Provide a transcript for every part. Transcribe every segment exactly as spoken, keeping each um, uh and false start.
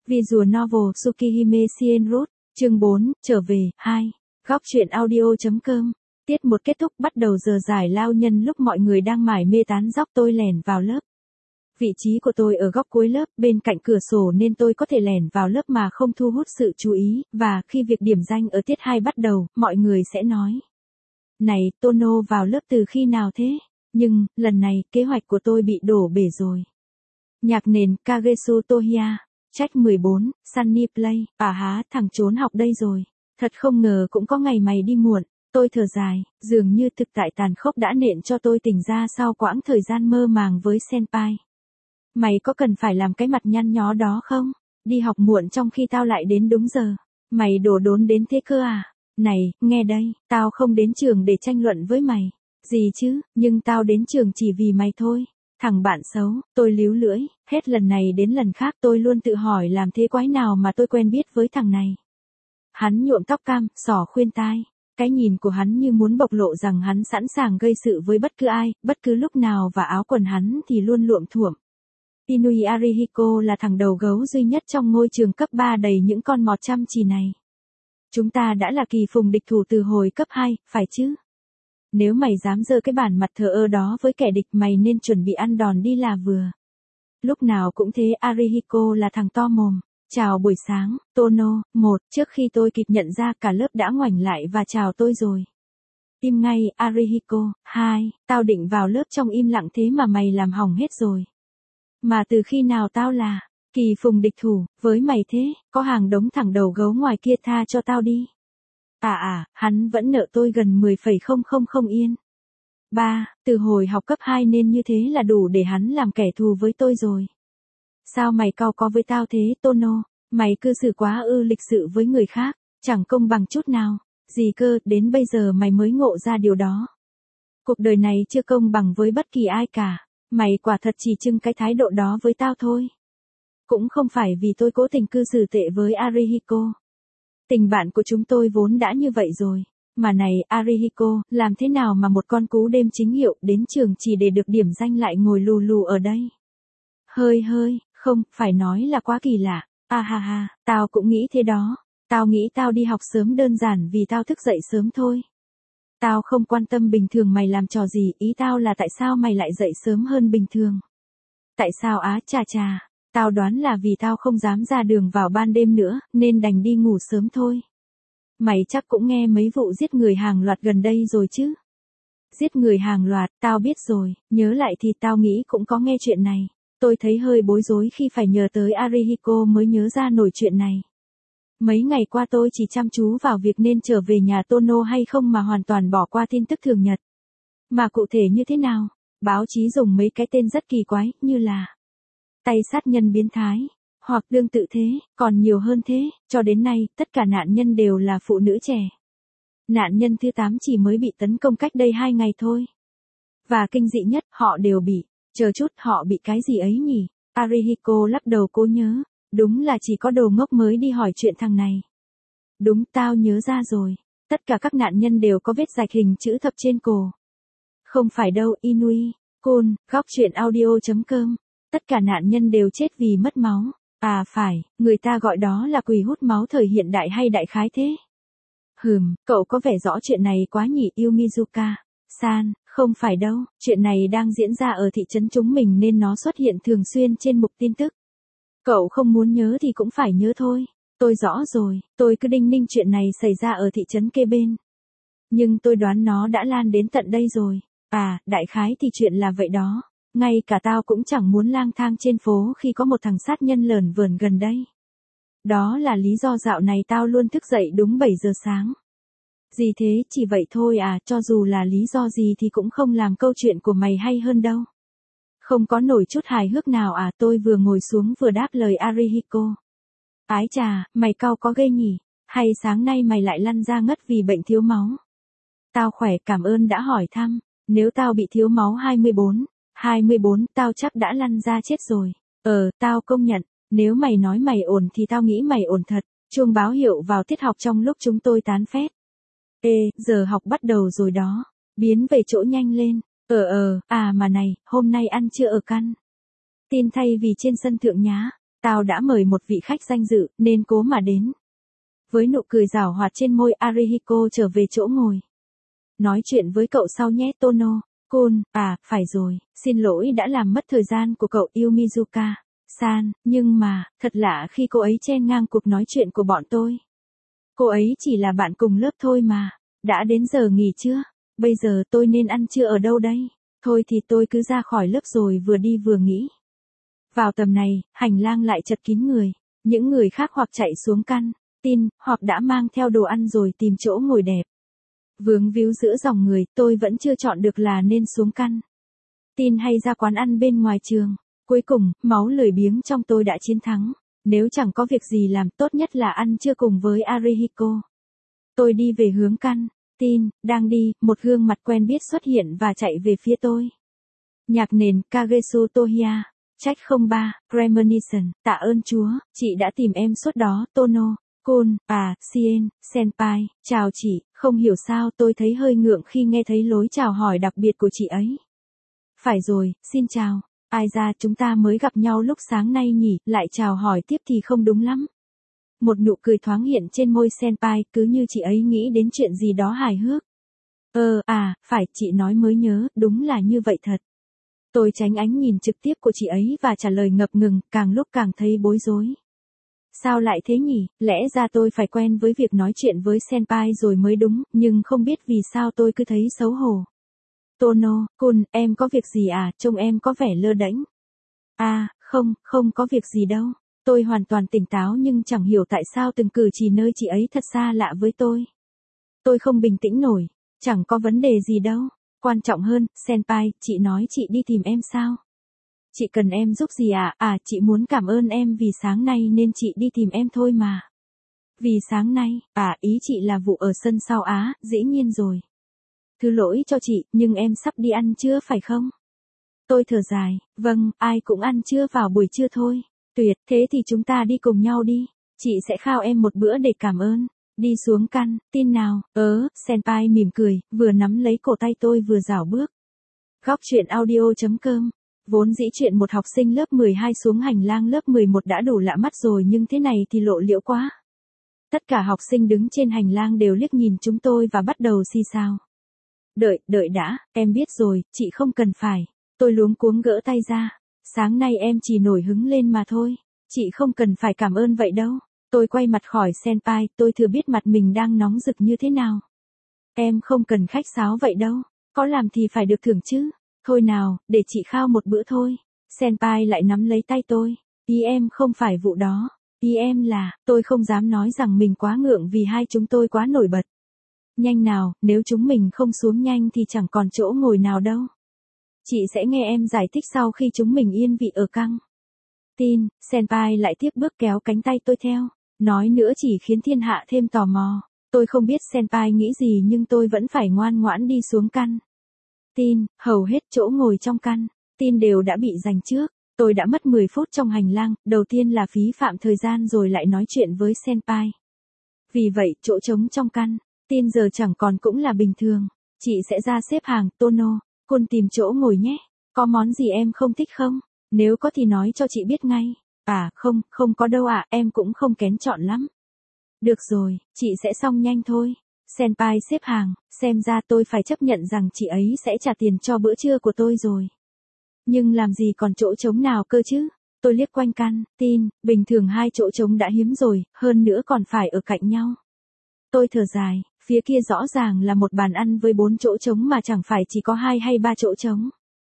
Visual Novel Tsukihime Shienroute, chương bốn, trở về, hai. Góc truyện audio.com. Tiết một kết thúc, bắt đầu giờ giải lao nhân lúc mọi người đang mải mê tán dóc tôi lèn vào lớp. Vị trí của tôi ở góc cuối lớp, bên cạnh cửa sổ nên tôi có thể lèn vào lớp mà không thu hút sự chú ý, và khi việc điểm danh ở tiết hai bắt đầu, mọi người sẽ nói: "Này, Tono vào lớp từ khi nào thế?" Nhưng, lần này, kế hoạch của tôi bị đổ bể rồi. Nhạc nền Kagesu Tohiya, Trách mười bốn, Sunny Play, à há, thằng trốn học đây rồi. Thật không ngờ cũng có ngày mày đi muộn. Tôi thở dài, dường như thực tại tàn khốc đã nện cho tôi tỉnh ra sau quãng thời gian mơ màng với senpai. Mày có cần phải làm cái mặt nhăn nhó đó không? Đi học muộn trong khi tao lại đến đúng giờ. Mày đổ đốn đến thế cơ à? Này, nghe đây, tao không đến trường để tranh luận với mày. Gì chứ, nhưng tao đến trường chỉ vì mày thôi. Thằng bạn xấu, tôi líu lưỡi, hết lần này đến lần khác tôi luôn tự hỏi làm thế quái nào mà tôi quen biết với thằng này. Hắn nhuộm tóc cam, xỏ khuyên tai. Cái nhìn của hắn như muốn bộc lộ rằng hắn sẵn sàng gây sự với bất cứ ai, bất cứ lúc nào, và áo quần hắn thì luôn luộm thuộm. Inui Arihiko là thằng đầu gấu duy nhất trong ngôi trường cấp ba đầy những con mọt chăm chỉ này. Chúng ta đã là kỳ phùng địch thủ từ hồi cấp hai, phải chứ? Nếu mày dám giơ cái bản mặt thờ ơ đó với kẻ địch, mày nên chuẩn bị ăn đòn đi là vừa. Lúc nào cũng thế, Arihiko là thằng to mồm. Chào buổi sáng, Tono. Một, trước khi tôi kịp nhận ra, cả lớp đã ngoảnh lại và chào tôi rồi. Im ngay, Arihiko. Hai, tao định vào lớp trong im lặng thế mà mày làm hỏng hết rồi. Mà từ khi nào tao là kỳ phùng địch thủ với mày thế? Có hàng đống thằng đầu gấu ngoài kia, tha cho tao đi. À à, hắn vẫn nợ tôi gần mười phẩy không không không yên. Ba, từ hồi học cấp hai nên như thế là đủ để hắn làm kẻ thù với tôi rồi. Sao mày cau có với tao thế, Tono? Mày cư xử quá ư lịch sự với người khác, chẳng công bằng chút nào. Gì cơ, đến bây giờ mày mới ngộ ra điều đó. Cuộc đời này chưa công bằng với bất kỳ ai cả. Mày quả thật chỉ trưng cái thái độ đó với tao thôi. Cũng không phải vì tôi cố tình cư xử tệ với Arihiko. Tình bạn của chúng tôi vốn đã như vậy rồi. Mà này, Arihiko, làm thế nào mà một con cú đêm chính hiệu đến trường chỉ để được điểm danh lại ngồi lù lù ở đây? Hơi hơi, không, phải nói là quá kỳ lạ. À ha ha, tao cũng nghĩ thế đó. Tao nghĩ tao đi học sớm đơn giản vì tao thức dậy sớm thôi. Tao không quan tâm bình thường mày làm trò gì, ý tao là tại sao mày lại dậy sớm hơn bình thường. Tại sao á, chà chà, tao đoán là vì tao không dám ra đường vào ban đêm nữa, nên đành đi ngủ sớm thôi. Mày chắc cũng nghe mấy vụ giết người hàng loạt gần đây rồi chứ? Giết người hàng loạt, tao biết rồi, nhớ lại thì tao nghĩ cũng có nghe chuyện này. Tôi thấy hơi bối rối khi phải nhờ tới Arihiko mới nhớ ra nổi chuyện này. Mấy ngày qua tôi chỉ chăm chú vào việc nên trở về nhà Tono hay không mà hoàn toàn bỏ qua tin tức thường nhật. Mà cụ thể như thế nào? Báo chí dùng mấy cái tên rất kỳ quái, như là tay sát nhân biến thái, hoặc tương tự thế, còn nhiều hơn thế. Cho đến nay, tất cả nạn nhân đều là phụ nữ trẻ. Nạn nhân thứ tám chỉ mới bị tấn công cách đây hai ngày thôi. Và kinh dị nhất, họ đều bị, chờ chút, họ bị cái gì ấy nhỉ? Arihiko lắc đầu cố nhớ. Đúng là chỉ có đồ ngốc mới đi hỏi chuyện thằng này. Đúng, tao nhớ ra rồi. Tất cả các nạn nhân đều có vết rạch hình chữ thập trên cổ. Không phải đâu, Inui. Côn, góc truyện audio.com. Tất cả nạn nhân đều chết vì mất máu. À phải, người ta gọi đó là quỷ hút máu thời hiện đại hay đại khái thế? Hừm, cậu có vẻ rõ chuyện này quá nhỉ, Yumizuka. San, không phải đâu, chuyện này đang diễn ra ở thị trấn chúng mình nên nó xuất hiện thường xuyên trên mục tin tức. Cậu không muốn nhớ thì cũng phải nhớ thôi. Tôi rõ rồi, tôi cứ đinh ninh chuyện này xảy ra ở thị trấn kế bên. Nhưng tôi đoán nó đã lan đến tận đây rồi. À, đại khái thì chuyện là vậy đó. Ngay cả tao cũng chẳng muốn lang thang trên phố khi có một thằng sát nhân lởn vởn gần đây. Đó là lý do dạo này tao luôn thức dậy đúng bảy giờ sáng. Gì thế, chỉ vậy thôi à, cho dù là lý do gì thì cũng không làm câu chuyện của mày hay hơn đâu. Không có nổi chút hài hước nào à? Tôi vừa ngồi xuống vừa đáp lời Arihiko. Ái chà, mày cau có ghê nhỉ? Hay sáng nay mày lại lăn ra ngất vì bệnh thiếu máu? Tao khỏe, cảm ơn đã hỏi thăm. Nếu tao bị thiếu máu hai mươi bốn, hai mươi bốn, tao chắc đã lăn ra chết rồi. Ờ, tao công nhận, nếu mày nói mày ổn thì tao nghĩ mày ổn thật. Chuông báo hiệu vào tiết học trong lúc chúng tôi tán phét. Ê, giờ học bắt đầu rồi đó. Biến về chỗ nhanh lên. Ờ ờ, à mà này, hôm nay ăn chưa ở căn tin thay vì trên sân thượng nhá. Tao đã mời một vị khách danh dự, nên cố mà đến. Với nụ cười giảo hoạt trên môi, Arihiko trở về chỗ ngồi. Nói chuyện với cậu sau nhé Tono. Kun, à, phải rồi, xin lỗi đã làm mất thời gian của cậu Yumizuka-san, nhưng mà, thật lạ khi cô ấy chen ngang cuộc nói chuyện của bọn tôi. Cô ấy chỉ là bạn cùng lớp thôi mà. Đã đến giờ nghỉ chưa? Bây giờ tôi nên ăn trưa ở đâu đây? Thôi thì tôi cứ ra khỏi lớp rồi vừa đi vừa nghĩ. Vào tầm này, hành lang lại chật kín người. Những người khác hoặc chạy xuống căn tin, hoặc đã mang theo đồ ăn rồi tìm chỗ ngồi đẹp. Vướng víu giữa dòng người, tôi vẫn chưa chọn được là nên xuống căn tin hay ra quán ăn bên ngoài trường. Cuối cùng, máu lười biếng trong tôi đã chiến thắng. Nếu chẳng có việc gì làm, tốt nhất là ăn trưa cùng với Arihiko. Tôi đi về hướng căn tin, đang đi, một gương mặt quen biết xuất hiện và chạy về phía tôi. Nhạc nền, Kagesu Tohiya. Trách không ba, Premonition, tạ ơn Chúa, chị đã tìm em suốt đó, Tono. Kun, à, Sien, Senpai, chào chị, không hiểu sao tôi thấy hơi ngượng khi nghe thấy lối chào hỏi đặc biệt của chị ấy. Phải rồi, xin chào, ai ra chúng ta mới gặp nhau lúc sáng nay nhỉ, lại chào hỏi tiếp thì không đúng lắm. Một nụ cười thoáng hiện trên môi Senpai, cứ như chị ấy nghĩ đến chuyện gì đó hài hước. Ờ, à, phải, chị nói mới nhớ, đúng là như vậy thật. Tôi tránh ánh nhìn trực tiếp của chị ấy và trả lời ngập ngừng, càng lúc càng thấy bối rối. Sao lại thế nhỉ, lẽ ra tôi phải quen với việc nói chuyện với Senpai rồi mới đúng, nhưng không biết vì sao tôi cứ thấy xấu hổ. Tono, Kun, em có việc gì à, trông em có vẻ lơ đễnh. À, không, không có việc gì đâu. Tôi hoàn toàn tỉnh táo nhưng chẳng hiểu tại sao từng cử chỉ nơi chị ấy thật xa lạ với tôi. Tôi không bình tĩnh nổi, chẳng có vấn đề gì đâu. Quan trọng hơn, Senpai, chị nói chị đi tìm em sao? Chị cần em giúp gì à? À, chị muốn cảm ơn em vì sáng nay nên chị đi tìm em thôi mà. Vì sáng nay, à, ý chị là vụ ở sân sau á, dĩ nhiên rồi. Thứ lỗi cho chị, nhưng em sắp đi ăn trưa phải không? Tôi thở dài, vâng, ai cũng ăn trưa vào buổi trưa thôi. Tuyệt, thế thì chúng ta đi cùng nhau đi. Chị sẽ khao em một bữa để cảm ơn. Đi xuống căn tin nào, ớ, Senpai mỉm cười, vừa nắm lấy cổ tay tôi vừa rảo bước. Góc truyện audio.com. Vốn dĩ chuyện một học sinh lớp mười hai xuống hành lang lớp mười một đã đủ lạ mắt rồi nhưng thế này thì lộ liễu quá. Tất cả học sinh đứng trên hành lang đều liếc nhìn chúng tôi và bắt đầu xì xào. Đợi, đợi đã, em biết rồi, chị không cần phải. Tôi luống cuống gỡ tay ra. Sáng nay em chỉ nổi hứng lên mà thôi. Chị không cần phải cảm ơn vậy đâu. Tôi quay mặt khỏi Senpai, tôi thừa biết mặt mình đang nóng rực như thế nào. Em không cần khách sáo vậy đâu. Có làm thì phải được thưởng chứ. Thôi nào, để chị khao một bữa thôi. Senpai lại nắm lấy tay tôi. Ý em không phải vụ đó. Ý em là, tôi không dám nói rằng mình quá ngượng vì hai chúng tôi quá nổi bật. Nhanh nào, nếu chúng mình không xuống nhanh thì chẳng còn chỗ ngồi nào đâu. Chị sẽ nghe em giải thích sau khi chúng mình yên vị ở căng tin. Senpai lại tiếp bước kéo cánh tay tôi theo. Nói nữa chỉ khiến thiên hạ thêm tò mò. Tôi không biết Senpai nghĩ gì nhưng tôi vẫn phải ngoan ngoãn đi xuống căn tin. Hầu hết chỗ ngồi trong căn tin đều đã bị giành trước. Tôi đã mất mười phút trong hành lang, đầu tiên là phí phạm thời gian rồi lại nói chuyện với Senpai. Vì vậy, chỗ trống trong căn tin giờ chẳng còn cũng là bình thường. Chị sẽ ra xếp hàng, Tono, Kun tìm chỗ ngồi nhé. Có món gì em không thích không? Nếu có thì nói cho chị biết ngay. À, không, không có đâu ạ, à, em cũng không kén chọn lắm. Được rồi, chị sẽ xong nhanh thôi. Senpai xếp hàng, xem ra tôi phải chấp nhận rằng chị ấy sẽ trả tiền cho bữa trưa của tôi rồi. Nhưng làm gì còn chỗ trống nào cơ chứ? Tôi liếc quanh căn tin, bình thường hai chỗ trống đã hiếm rồi, hơn nữa còn phải ở cạnh nhau. Tôi thở dài, phía kia rõ ràng là một bàn ăn với bốn chỗ trống mà chẳng phải chỉ có hai hay ba chỗ trống.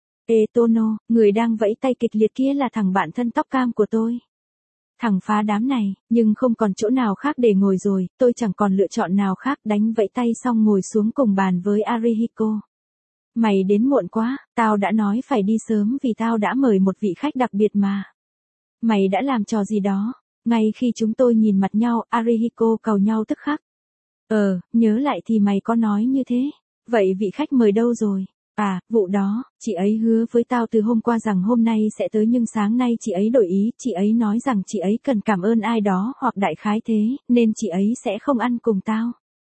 Ê Tono, người đang vẫy tay kịch liệt kia là thằng bạn thân tóc cam của tôi. Thằng phá đám này, nhưng không còn chỗ nào khác để ngồi rồi, tôi chẳng còn lựa chọn nào khác, đánh vẫy tay xong ngồi xuống cùng bàn với Arihiko. Mày đến muộn quá, tao đã nói phải đi sớm vì tao đã mời một vị khách đặc biệt mà. Mày đã làm trò gì đó? Ngay khi chúng tôi nhìn mặt nhau, Arihiko càu nhau tức khắc. Ờ, nhớ lại thì mày có nói như thế. Vậy vị khách mời đâu rồi? À, vụ đó, chị ấy hứa với tao từ hôm qua rằng hôm nay sẽ tới nhưng sáng nay chị ấy đổi ý, chị ấy nói rằng chị ấy cần cảm ơn ai đó hoặc đại khái thế, nên chị ấy sẽ không ăn cùng tao.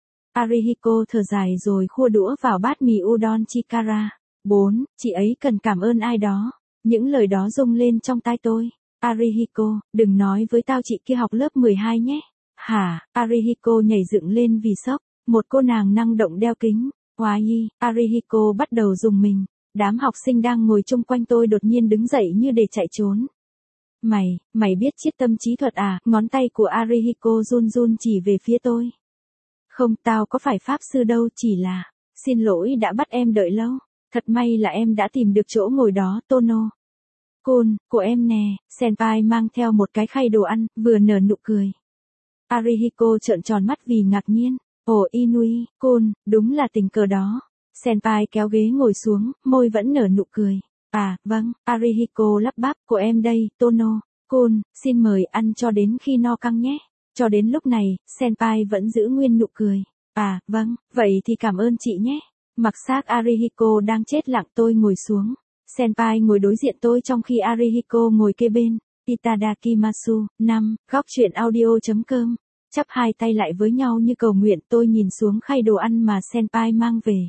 Arihiko thở dài rồi khua đũa vào bát mì udon Chikara. bốn. Chị ấy cần cảm ơn ai đó. Những lời đó rung lên trong tai tôi. Arihiko, đừng nói với tao chị kia học lớp mười hai nhé. Hả? Arihiko nhảy dựng lên vì sốc. Một cô nàng năng động đeo kính. Oai, Arihiko bắt đầu rùng mình. Đám học sinh đang ngồi chung quanh tôi đột nhiên đứng dậy như để chạy trốn. Mày, mày biết triết tâm trí thuật à? Ngón tay của Arihiko run run chỉ về phía tôi. Không, tao có phải pháp sư đâu, chỉ là... Xin lỗi đã bắt em đợi lâu. Thật may là em đã tìm được chỗ ngồi đó, Tono. Kun, của em nè, senpai mang theo một cái khay đồ ăn, vừa nở nụ cười. Arihiko trợn tròn mắt vì ngạc nhiên. Ồ Inui, Kun, đúng là tình cờ đó. Senpai kéo ghế ngồi xuống, môi vẫn nở nụ cười. À, vâng, Arihiko lắp bắp, của em đây, Tono. Kun, xin mời ăn cho đến khi no căng nhé. Cho đến lúc này, senpai vẫn giữ nguyên nụ cười. À, vâng, vậy thì cảm ơn chị nhé. Mặc xác Arihiko đang chết lặng tôi ngồi xuống. Senpai ngồi đối diện tôi trong khi Arihiko ngồi kế bên. Itadakimasu, năm, góc truyện audio.com. Chắp hai tay lại với nhau như cầu nguyện, tôi nhìn xuống khay đồ ăn mà senpai mang về.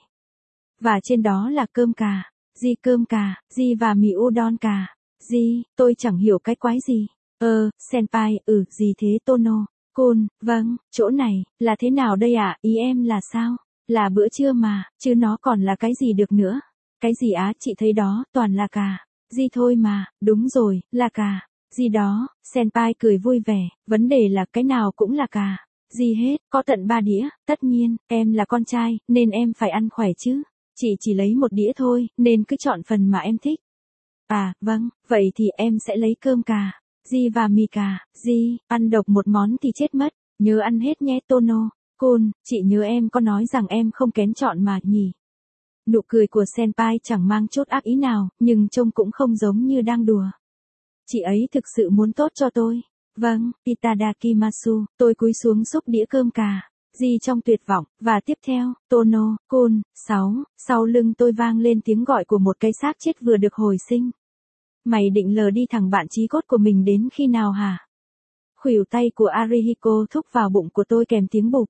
Và trên đó là cơm cà. Gì cơm cà, gì và mì udon cà. Gì, tôi chẳng hiểu cái quái gì. Ờ, senpai, ừ, gì thế Tono? Kun, vâng, chỗ này, là thế nào đây ạ? Ý em là sao? Là bữa trưa mà, chứ nó còn là cái gì được nữa? Cái gì á, chị thấy đó, toàn là cà. Gì thôi mà, đúng rồi, là cà. Gì đó, senpai cười vui vẻ, vấn đề là cái nào cũng là cà. Gì hết, có tận ba đĩa, tất nhiên, em là con trai, nên em phải ăn khỏe chứ. Chị chỉ lấy một đĩa thôi, nên cứ chọn phần mà em thích. À, vâng, vậy thì em sẽ lấy cơm cà. Di và mì cà, Di, ăn độc một món thì chết mất, nhớ ăn hết nhé Tono. Kun, chị nhớ em có nói rằng em không kén chọn mà nhỉ. Nụ cười của senpai chẳng mang chút ác ý nào, nhưng trông cũng không giống như đang đùa. Chị ấy thực sự muốn tốt cho tôi. Vâng, Itadakimasu, tôi cúi xuống xúc đĩa cơm cà. Di trong tuyệt vọng, và tiếp theo, Tono, Kun, sáu, sau lưng tôi vang lên tiếng gọi của một cái xác chết vừa được hồi sinh. Mày định lờ đi thằng bạn chí cốt của mình đến khi nào hả? Khuỷu tay của Arihiko thúc vào bụng của tôi kèm tiếng bụp.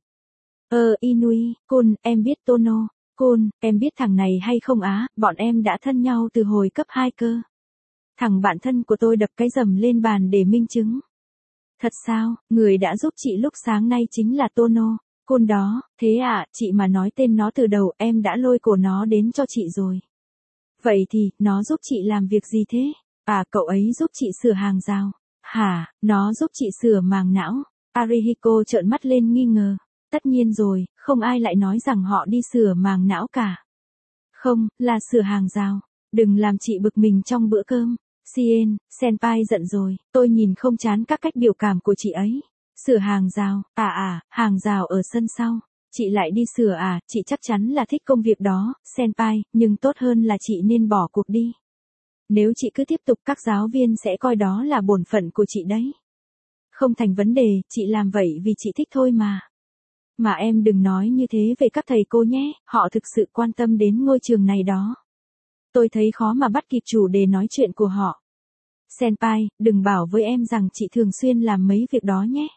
Ờ Inui, Kun, em biết Tono. Kun, em biết thằng này hay không á, bọn em đã thân nhau từ hồi cấp hai cơ. Thằng bạn thân của tôi đập cái rầm lên bàn để minh chứng. Thật sao, người đã giúp chị lúc sáng nay chính là Tono. Kun đó, thế à, chị mà nói tên nó từ đầu em đã lôi cổ nó đến cho chị rồi. Vậy thì, nó giúp chị làm việc gì thế? À, cậu ấy giúp chị sửa hàng rào. Hả, nó giúp chị sửa màng não. Arihiko trợn mắt lên nghi ngờ. Tất nhiên rồi, không ai lại nói rằng họ đi sửa màng não cả. Không, là sửa hàng rào. Đừng làm chị bực mình trong bữa cơm. Sien, senpai giận rồi, tôi nhìn không chán các cách biểu cảm của chị ấy. Sửa hàng rào, à à, hàng rào ở sân sau. Chị lại đi sửa à, chị chắc chắn là thích công việc đó, senpai, nhưng tốt hơn là chị nên bỏ cuộc đi. Nếu chị cứ tiếp tục các giáo viên sẽ coi đó là bổn phận của chị đấy. Không thành vấn đề, chị làm vậy vì chị thích thôi mà. Mà em đừng nói như thế về các thầy cô nhé, họ thực sự quan tâm đến ngôi trường này đó. Tôi thấy khó mà bắt kịp chủ đề nói chuyện của họ. Senpai, đừng bảo với em rằng chị thường xuyên làm mấy việc đó nhé.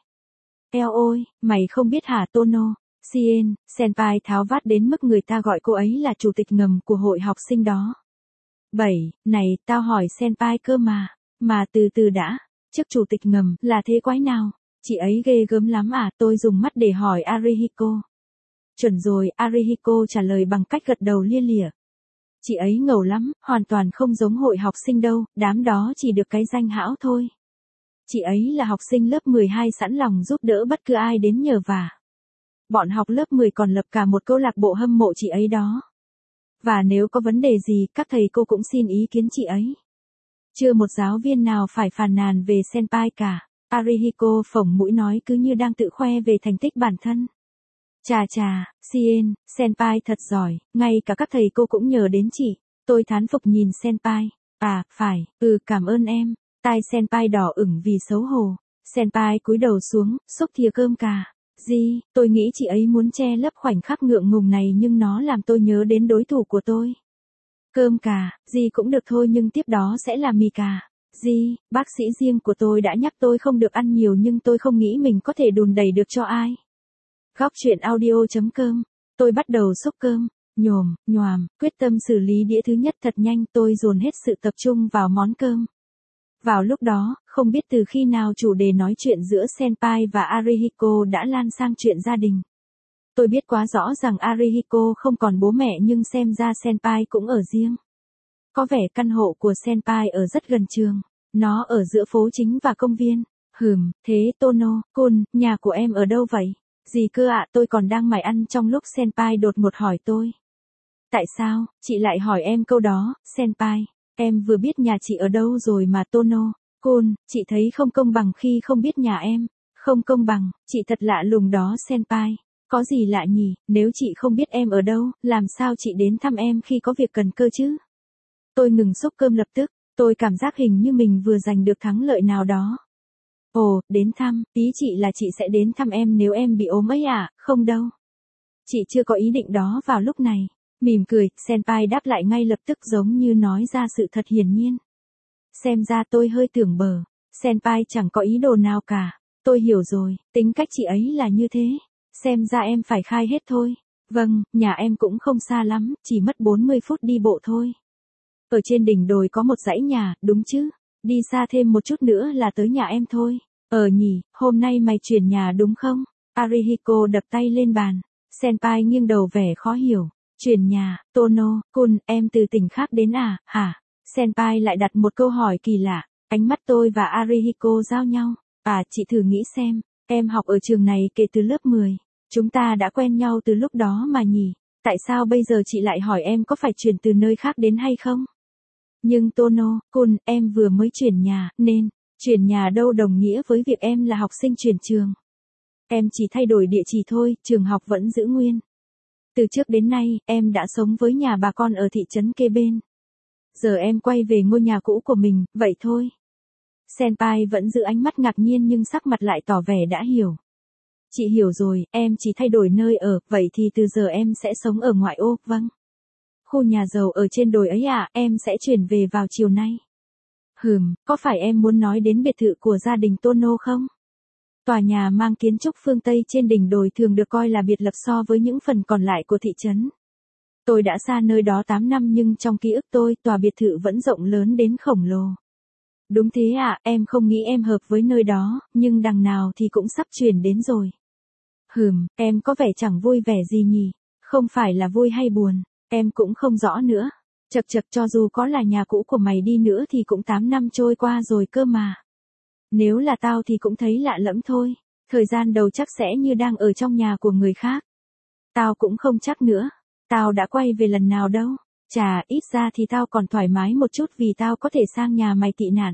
Eo ôi, mày không biết hả Tono? Sien, senpai tháo vát đến mức người ta gọi cô ấy là chủ tịch ngầm của hội học sinh đó. Bảy, này, tao hỏi senpai cơ mà. Mà từ từ đã, chức chủ tịch ngầm là thế quái nào? Chị ấy ghê gớm lắm à, tôi dùng mắt để hỏi Arihiko. Chuẩn rồi, Arihiko trả lời bằng cách gật đầu lia lịa. Chị ấy ngầu lắm, hoàn toàn không giống hội học sinh đâu, đám đó chỉ được cái danh hão thôi. Chị ấy là học sinh lớp mười hai sẵn lòng giúp đỡ bất cứ ai đến nhờ vả. Bọn học lớp mười còn lập cả một câu lạc bộ hâm mộ chị ấy đó. Và nếu có vấn đề gì, các thầy cô cũng xin ý kiến chị ấy. Chưa một giáo viên nào phải phàn nàn về senpai cả. Arihiko phổng mũi nói cứ như đang tự khoe về thành tích bản thân. Chà chà, Sien, senpai thật giỏi, ngay cả các thầy cô cũng nhờ đến chị. Tôi thán phục nhìn senpai. À, phải, ừ cảm ơn em. Tai senpai đỏ ửng vì xấu hổ. Senpai cúi đầu xuống, xúc thìa cơm cà. Di, tôi nghĩ chị ấy muốn che lấp khoảnh khắc ngượng ngùng này nhưng nó làm tôi nhớ đến đối thủ của tôi. Cơm cà, Di cũng được thôi nhưng tiếp đó sẽ là mì cà. Di, bác sĩ riêng của tôi đã nhắc tôi không được ăn nhiều nhưng tôi không nghĩ mình có thể đùn đẩy được cho ai. Góc truyện audio.com. Tôi bắt đầu xúc cơm, nhồm, nhoàm, quyết tâm xử lý đĩa thứ nhất thật nhanh, tôi dồn hết sự tập trung vào món cơm. Vào lúc đó, Không biết từ khi nào chủ đề nói chuyện giữa Senpai và Arihiko đã lan sang chuyện gia đình. Tôi biết quá rõ rằng Arihiko không còn bố mẹ nhưng xem ra Senpai cũng ở riêng. Có vẻ căn hộ của Senpai ở rất gần trường. Nó ở giữa phố chính và công viên. Hừm, thế Tono-kun, nhà của em ở đâu vậy? Gì cơ ạ, tôi còn đang mải ăn trong lúc Senpai đột ngột hỏi tôi. Tại sao, chị lại hỏi em câu đó, Senpai? Em vừa biết nhà chị ở đâu rồi mà Tono-kun, chị thấy không công bằng khi không biết nhà em. Không công bằng, chị thật lạ lùng đó Senpai. Có gì lạ nhỉ, nếu chị không biết em ở đâu, làm sao chị đến thăm em khi có việc cần cơ chứ? Tôi ngừng xúc cơm lập tức, tôi cảm giác hình như mình vừa giành được thắng lợi nào đó. Ồ, đến thăm, ý chị là chị sẽ đến thăm em nếu em bị ốm ấy à, không đâu. Chị chưa có ý định đó vào lúc này. Mỉm cười, Senpai đáp lại ngay lập tức giống như nói ra sự thật hiển nhiên. Xem ra tôi hơi tưởng bờ. Senpai chẳng có ý đồ nào cả. Tôi hiểu rồi, tính cách chị ấy là như thế. Xem ra em phải khai hết thôi. Vâng, nhà em cũng không xa lắm, chỉ mất bốn mươi phút đi bộ thôi. Ở trên đỉnh đồi có một dãy nhà, đúng chứ? Đi xa thêm một chút nữa là tới nhà em thôi. Ờ nhỉ, hôm nay mày chuyển nhà đúng không? Arihiko đập tay lên bàn. Senpai nghiêng đầu vẻ khó hiểu. Chuyển nhà, Tono-kun, em từ tỉnh khác đến à, hả? Senpai lại đặt một câu hỏi kỳ lạ. Ánh mắt tôi và Arihiko giao nhau. À, chị thử nghĩ xem, em học ở trường này kể từ lớp mười. Chúng ta đã quen nhau từ lúc đó mà nhỉ? Tại sao bây giờ chị lại hỏi em có phải chuyển từ nơi khác đến hay không? Nhưng Tono-kun, em vừa mới chuyển nhà, nên, chuyển nhà đâu đồng nghĩa với việc em là học sinh chuyển trường. Em chỉ thay đổi địa chỉ thôi, trường học vẫn giữ nguyên. Từ trước đến nay, em đã sống với nhà bà con ở thị trấn kế bên. Giờ em quay về ngôi nhà cũ của mình, vậy thôi. Senpai vẫn giữ ánh mắt ngạc nhiên nhưng sắc mặt lại tỏ vẻ đã hiểu. Chị hiểu rồi, em chỉ thay đổi nơi ở, vậy thì từ giờ em sẽ sống ở ngoại ô, vâng. Khu nhà giàu ở trên đồi ấy à, em sẽ chuyển về vào chiều nay. Hừm, có phải em muốn nói đến biệt thự của gia đình Tono không? Tòa nhà mang kiến trúc phương Tây trên đỉnh đồi thường được coi là biệt lập so với những phần còn lại của thị trấn. Tôi đã xa nơi đó tám năm nhưng trong ký ức tôi, tòa biệt thự vẫn rộng lớn đến khổng lồ. Đúng thế ạ, à, em không nghĩ em hợp với nơi đó, nhưng đằng nào thì cũng sắp chuyển đến rồi. Hừm, em có vẻ chẳng vui vẻ gì nhỉ? Không phải là vui hay buồn, em cũng không rõ nữa. Chật chật, cho dù có là nhà cũ của mày đi nữa thì cũng tám năm trôi qua rồi cơ mà. Nếu là tao thì cũng thấy lạ lẫm thôi. Thời gian đầu chắc sẽ như đang ở trong nhà của người khác. Tao cũng không chắc nữa. Tao đã quay về lần nào đâu. Chà, ít ra thì tao còn thoải mái một chút vì tao có thể sang nhà mày tị nạn.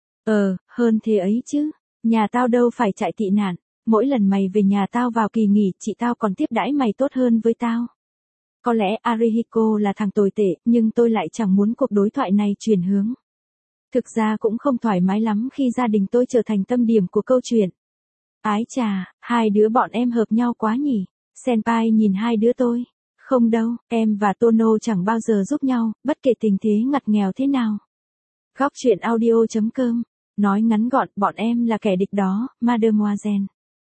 Ờ, hơn thế ấy chứ. Nhà tao đâu phải chạy tị nạn. Mỗi lần mày về nhà tao vào kỳ nghỉ, chị tao còn tiếp đãi mày tốt hơn với tao. Có lẽ Arihiko là thằng tồi tệ, nhưng tôi lại chẳng muốn cuộc đối thoại này chuyển hướng. Thực ra cũng không thoải mái lắm khi gia đình tôi trở thành tâm điểm của câu chuyện. Ái chà, hai đứa bọn em hợp nhau quá nhỉ. Senpai nhìn hai đứa tôi. Không đâu, em và Tono chẳng bao giờ giúp nhau, bất kể tình thế ngặt nghèo thế nào. Góc truyện audio chấm com. Nói ngắn gọn, bọn em là kẻ địch đó, Mademoiselle.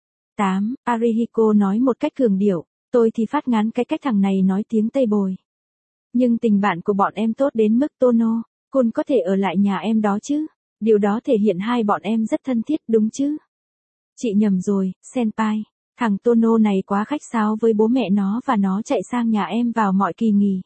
tám. Arihiko nói một cách cường điệu. Tôi thì phát ngán cái cách thằng này nói tiếng Tây bồi. Nhưng tình bạn của bọn em tốt đến mức Tono, Kun có thể ở lại nhà em đó chứ. Điều đó thể hiện hai bọn em rất thân thiết đúng chứ. Chị nhầm rồi, Senpai. Thằng Tono này quá khách sáo với bố mẹ nó và nó chạy sang nhà em vào mọi kỳ nghỉ.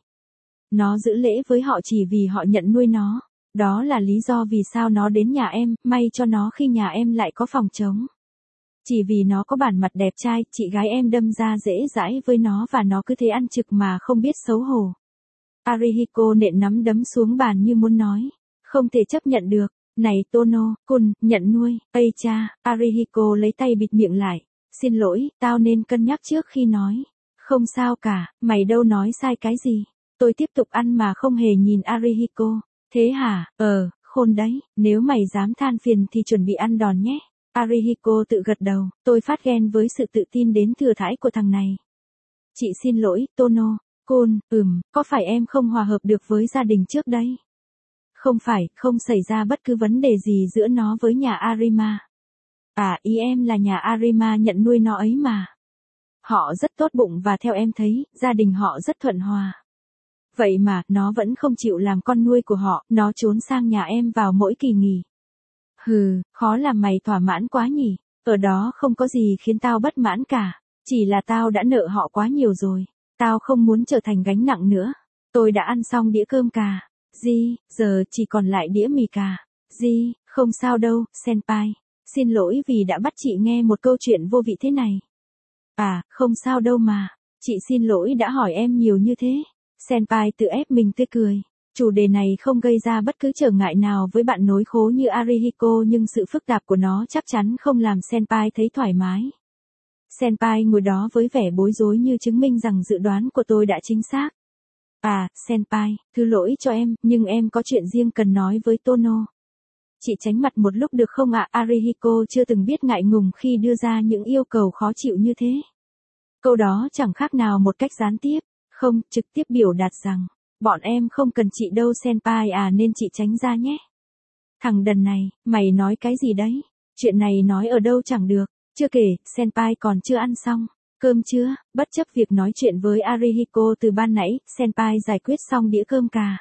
Nó giữ lễ với họ chỉ vì họ nhận nuôi nó. Đó là lý do vì sao nó đến nhà em, may cho nó khi nhà em lại có phòng trống. Chỉ vì nó có bản mặt đẹp trai, chị gái em đâm ra dễ dãi với nó và nó cứ thế ăn trực mà không biết xấu hổ. Arihiko nện nắm đấm xuống bàn như muốn nói. Không thể chấp nhận được. Này Tono, Kun, nhận nuôi. Ây cha, Arihiko lấy tay bịt miệng lại. Xin lỗi, tao nên cân nhắc trước khi nói. Không sao cả, mày đâu nói sai cái gì. Tôi tiếp tục ăn mà không hề nhìn Arihiko. Thế hả, ờ, khôn đấy, nếu mày dám than phiền thì chuẩn bị ăn đòn nhé. Arihiko tự gật đầu, tôi phát ghen với sự tự tin đến thừa thãi của thằng này. Chị xin lỗi, Tono. Kun, ừm, có phải em không hòa hợp được với gia đình trước đây? Không phải, không xảy ra bất cứ vấn đề gì giữa nó với nhà Arima. À, ý em là nhà Arima nhận nuôi nó ấy mà. Họ rất tốt bụng và theo em thấy, gia đình họ rất thuận hòa. Vậy mà, nó vẫn không chịu làm con nuôi của họ, nó trốn sang nhà em vào mỗi kỳ nghỉ. Hừ, khó làm mày thỏa mãn quá nhỉ, ở đó không có gì khiến tao bất mãn cả, chỉ là tao đã nợ họ quá nhiều rồi, tao không muốn trở thành gánh nặng nữa. Tôi đã ăn xong đĩa cơm cà, Di, giờ chỉ còn lại đĩa mì cà. Di, không sao đâu, senpai, xin lỗi vì đã bắt chị nghe một câu chuyện vô vị thế này. À, không sao đâu mà, chị xin lỗi đã hỏi em nhiều như thế. Senpai tự ép mình tươi cười. Chủ đề này không gây ra bất cứ trở ngại nào với bạn nối khố như Arihiko, nhưng sự phức tạp của nó chắc chắn không làm Senpai thấy thoải mái. Senpai ngồi đó với vẻ bối rối như chứng minh rằng dự đoán của tôi đã chính xác. À, Senpai, thứ lỗi cho em, nhưng em có chuyện riêng cần nói với Tono. Chị tránh mặt một lúc được không ạ? Arihiko chưa từng biết ngại ngùng khi đưa ra những yêu cầu khó chịu như thế. Câu đó chẳng khác nào một cách gián tiếp, không, trực tiếp biểu đạt rằng, bọn em không cần chị đâu senpai à, nên chị tránh ra nhé. Thằng đần này, mày nói cái gì đấy? Chuyện này nói ở đâu chẳng được. Chưa kể, senpai còn chưa ăn xong cơm chưa. Bất chấp việc nói chuyện với Arihiko từ ban nãy, senpai giải quyết xong đĩa cơm cà.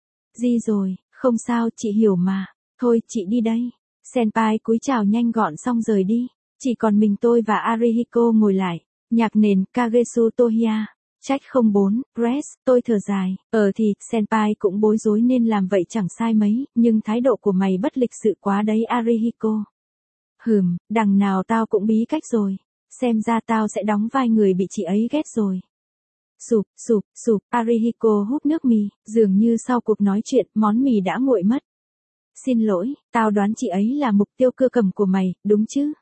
Gì rồi, không sao, chị hiểu mà. Thôi, chị đi đây. Senpai cúi chào nhanh gọn xong rời đi. Chỉ còn mình tôi và Arihiko ngồi lại. Nhạc nền, Kagesu Tohiya. Trách không bốn, press, tôi thở dài. Ờ thì, senpai cũng bối rối nên làm vậy chẳng sai mấy, nhưng thái độ của mày bất lịch sự quá đấy Arihiko. Hừm, đằng nào tao cũng bí cách rồi. Xem ra tao sẽ đóng vai người bị chị ấy ghét rồi. Sụp, sụp, sụp, Arihiko húp nước mì, dường như sau cuộc nói chuyện, món mì đã nguội mất. Xin lỗi, tao đoán chị ấy là mục tiêu cưa cầm của mày, đúng chứ?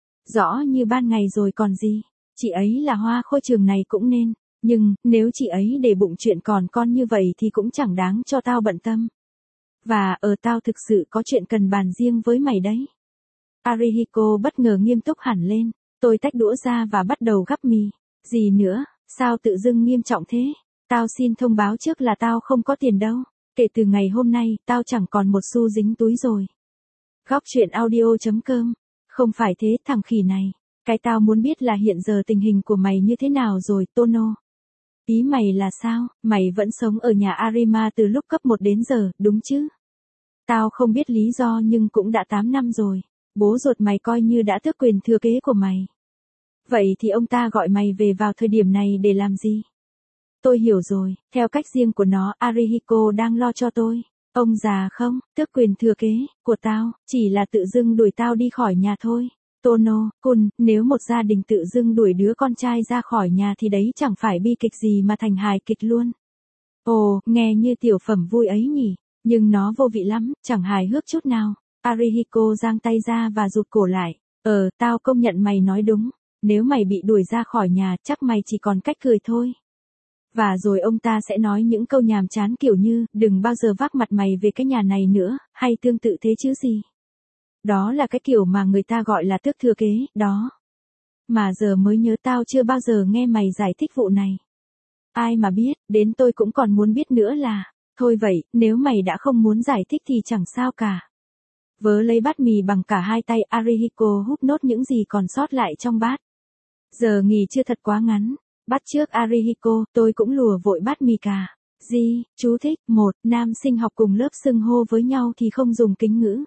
Rõ như ban ngày rồi còn gì. Chị ấy là hoa khôi trường này cũng nên. Nhưng, nếu chị ấy để bụng chuyện còn con như vậy thì cũng chẳng đáng cho tao bận tâm. Và ở tao thực sự có chuyện cần bàn riêng với mày đấy. Arihiko bất ngờ nghiêm túc hẳn lên. Tôi tách đũa ra và bắt đầu gắp mì. Gì nữa, sao tự dưng nghiêm trọng thế? Tao xin thông báo trước là tao không có tiền đâu. Kể từ ngày hôm nay, tao chẳng còn một xu dính túi rồi. Góc chuyện audio chấm com. Không phải thế thằng khỉ này. Cái tao muốn biết là hiện giờ tình hình của mày như thế nào rồi, Tono. Ý mày là sao, mày vẫn sống ở nhà Arima từ lúc cấp một đến giờ, đúng chứ? Tao không biết lý do nhưng cũng đã tám năm rồi. Bố ruột mày coi như đã tước quyền thừa kế của mày. Vậy thì ông ta gọi mày về vào thời điểm này để làm gì? Tôi hiểu rồi, theo cách riêng của nó, Arihiko đang lo cho tôi. Ông già không, tước quyền thừa kế của tao, chỉ là tự dưng đuổi tao đi khỏi nhà thôi. Tono, Kun, nếu một gia đình tự dưng đuổi đứa con trai ra khỏi nhà thì đấy chẳng phải bi kịch gì mà thành hài kịch luôn. Ồ, nghe như tiểu phẩm vui ấy nhỉ, nhưng nó vô vị lắm, chẳng hài hước chút nào. Arihiko giang tay ra và rụt cổ lại. Ờ, tao công nhận mày nói đúng. Nếu mày bị đuổi ra khỏi nhà, chắc mày chỉ còn cách cười thôi. Và rồi ông ta sẽ nói những câu nhàm chán kiểu như, đừng bao giờ vác mặt mày về cái nhà này nữa, hay tương tự thế chứ gì. Đó là cái kiểu mà người ta gọi là tước thừa kế, đó. Mà giờ mới nhớ tao chưa bao giờ nghe mày giải thích vụ này. Ai mà biết, đến tôi cũng còn muốn biết nữa là, thôi vậy, nếu mày đã không muốn giải thích thì chẳng sao cả. Vớ lấy bát mì bằng cả hai tay, Arihiko húp nốt những gì còn sót lại trong bát. Giờ nghỉ chưa thật quá ngắn. Bắt trước Arihiko, tôi cũng lùa vội bát mì cà. Di, chú thích, một, nam sinh học cùng lớp xưng hô với nhau thì không dùng kính ngữ.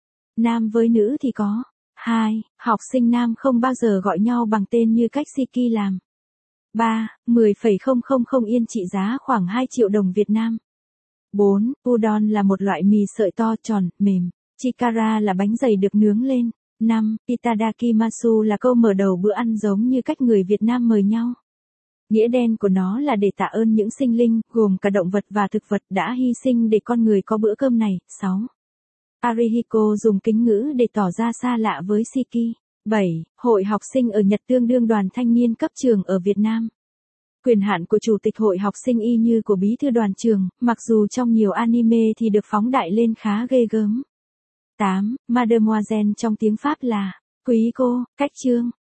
Nam với nữ thì có. Hai, học sinh nam không bao giờ gọi nhau bằng tên như cách Shiki làm. Ba, mười phẩy không không không yên trị giá khoảng hai triệu đồng Việt Nam. Bốn, udon là một loại mì sợi to tròn, mềm. Chikara là bánh dày được nướng lên. Năm, itadakimasu là câu mở đầu bữa ăn giống như cách người Việt Nam mời nhau. Nghĩa đen của nó là để tạ ơn những sinh linh, gồm cả động vật và thực vật đã hy sinh để con người có bữa cơm này. Sáu. Arihiko dùng kính ngữ để tỏ ra xa lạ với Shiki. Bảy. Hội học sinh ở Nhật tương đương đoàn thanh niên cấp trường ở Việt Nam. Quyền hạn của chủ tịch hội học sinh y như của bí thư đoàn trường, mặc dù trong nhiều anime thì được phóng đại lên khá ghê gớm. tám. Mademoiselle trong tiếng Pháp là quý cô, cách chương.